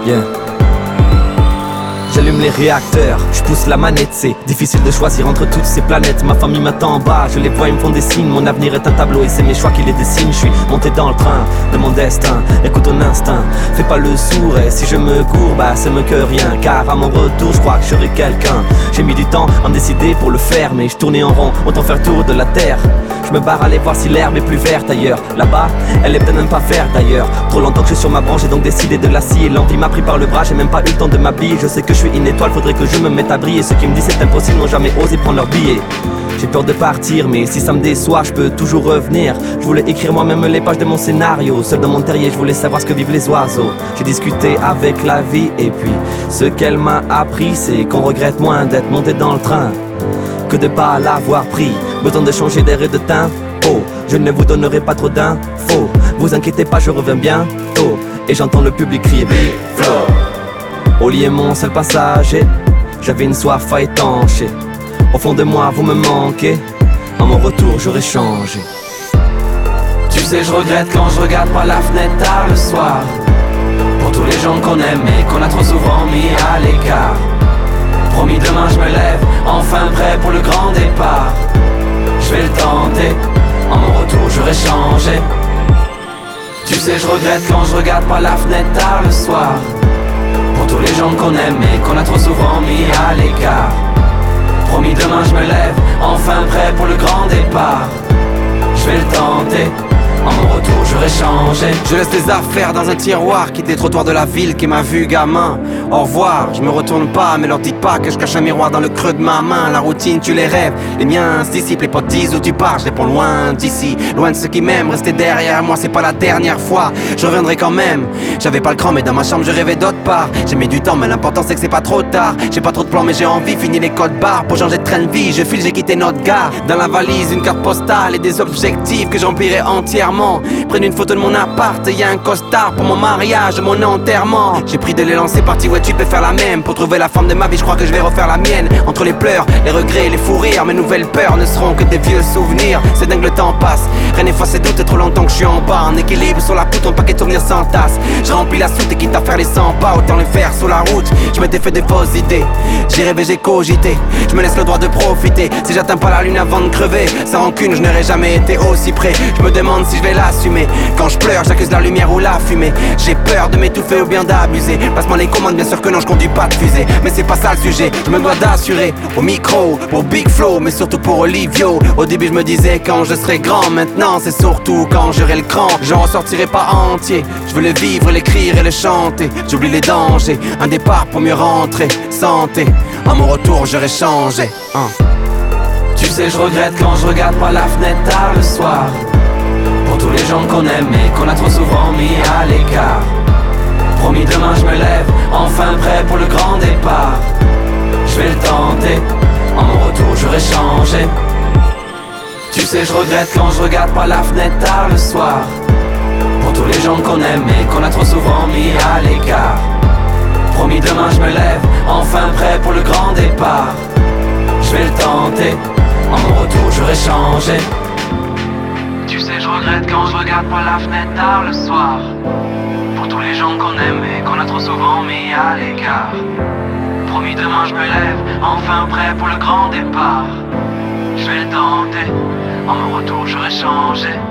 Yeah. J'allume les réacteurs, je pousse la manette, c'est difficile de choisir entre toutes ces planètes. Ma famille m'attend en bas, je les vois, ils me font des signes. Mon avenir est un tableau et c'est mes choix qui les dessinent. Je suis monté dans le train de mon destin, écoute ton instinct, fais pas le sourd. Et si je me cours, bah c'est mieux que rien, car à mon retour je crois que je serai quelqu'un. J'ai mis du temps à me décider pour le faire, mais je tournais en rond, autant faire tour de la terre. Je me barre aller voir si l'herbe est plus verte ailleurs. Là-bas, elle est peut-être même pas verte d'ailleurs. Trop longtemps que je suis sur ma branche, j'ai donc décidé de la scier. L'envie m'a pris par le bras, j'ai même pas eu le temps de m'habiller. Je sais que je suis une étoile, faudrait que je me mette à briller. Ceux qui me disent c'est impossible n'ont jamais osé prendre leur billet. J'ai peur de partir, mais si ça me déçoit, je peux toujours revenir. Je voulais écrire moi-même les pages de mon scénario. Seul dans mon terrier, je voulais savoir ce que vivent les oiseaux. J'ai discuté avec la vie et puis ce qu'elle m'a appris, c'est qu'on regrette moins d'être monté dans le train que de pas l'avoir pris. Besoin de changer d'air et de teint. Oh, je ne vous donnerai pas trop d'infos. Vous inquiétez pas, je reviens bientôt. Et j'entends le public crier Big Flo. Oli est mon seul passager. J'avais une soif à étancher. Au fond de moi, vous me manquez. À mon retour, j'aurais changé. Tu sais, je regrette quand je regarde par la fenêtre tard le soir. Pour tous les gens qu'on aime et qu'on a trop souvent mis à l'écart. Promis, demain je me lève, enfin prêt pour le grand départ. Je vais le tenter, en mon retour j'aurai changé. Tu sais, je regrette quand je regarde par la fenêtre tard le soir. Pour tous les gens qu'on aime et qu'on a trop souvent mis à l'écart. Promis, demain je me lève, enfin prêt pour le grand départ. Je vais le tenter, en mon retour j'aurai changé. Je laisse les affaires dans un tiroir, quitte les trottoirs de la ville qui m'a vu gamin. Au revoir, je me retourne pas, mais leur dites pas que je cache un miroir dans le creux de ma main. La routine tu les rêves, les miens se dissipent. Les potes disent où tu pars, je réponds loin d'ici. Loin de ceux qui m'aiment, rester derrière moi c'est pas la dernière fois. Je reviendrai quand même, j'avais pas le cran mais dans ma chambre je rêvais d'autre part. J'ai mis du temps mais l'important c'est que c'est pas trop tard. J'ai pas trop de plans mais j'ai envie, fini les codes barres. Pour changer de train de vie, je file, j'ai quitté notre gare. Dans la valise une carte postale et des objectifs que j'emplirai entièrement. Prenne une photo de mon appart, y'a un costard pour mon mariage, mon enterrement. J'ai pris de l'élan, c'est parti, ouais tu peux faire la même. Pour trouver la forme de ma vie, je crois que je vais refaire la mienne. Entre les pleurs, les regrets, les fous rires, mes nouvelles peurs ne seront que des vieux souvenirs. C'est dingue, le temps passe, rien n'efface ses doutes, trop longtemps que je suis en bas. En équilibre sur la poutre, un paquet de souvenirs sans tasse. Je remplis la soute et quitte à faire les 100 pas, autant les faire sur la route. Je m'étais fait des fausses idées, j'ai rêvé, j'ai cogité. Je me laisse le droit de profiter, si j'atteins pas la lune avant de crever. Sans rancune, je n'aurais jamais été aussi près. Je me demande si je vais l'assumer. Quand je pleure, j'accuse la lumière ou la fumée. J'ai peur de m'étouffer ou bien d'abuser. Passe-moi les commandes, bien sûr que non, je conduis pas de fusée. Mais c'est pas ça le sujet, je me dois d'assurer. Au micro, pour Big Flo, mais surtout pour Olivio. Au début je me disais quand je serai grand. Maintenant c'est surtout quand j'aurai le cran. J'en ressortirai pas entier. Je veux le vivre, l'écrire et le chanter. J'oublie les dangers, un départ pour mieux rentrer. Santé, à mon retour j'aurai changé. Tu sais, je regrette quand je regarde par la fenêtre tard le soir. Pour tous les gens qu'on aime et qu'on a trop souvent mis à l'écart. Promis, demain je me lève, enfin prêt pour le grand départ. Je vais le tenter, en mon retour j'aurai changé. Tu sais, je regrette quand je regarde par la fenêtre tard le soir. Pour tous les gens qu'on aime et qu'on a trop souvent mis à l'écart. Promis, demain je me lève, enfin prêt pour le grand départ. Je vais le tenter, en mon retour j'aurai changé. Tu sais, je regrette quand je regarde par la fenêtre tard le soir. Pour tous les gens qu'on aime et qu'on a trop souvent mis à l'écart. Promis, demain je me lève, enfin prêt pour le grand départ. Je vais le tenter, en mon retour j'aurai changé.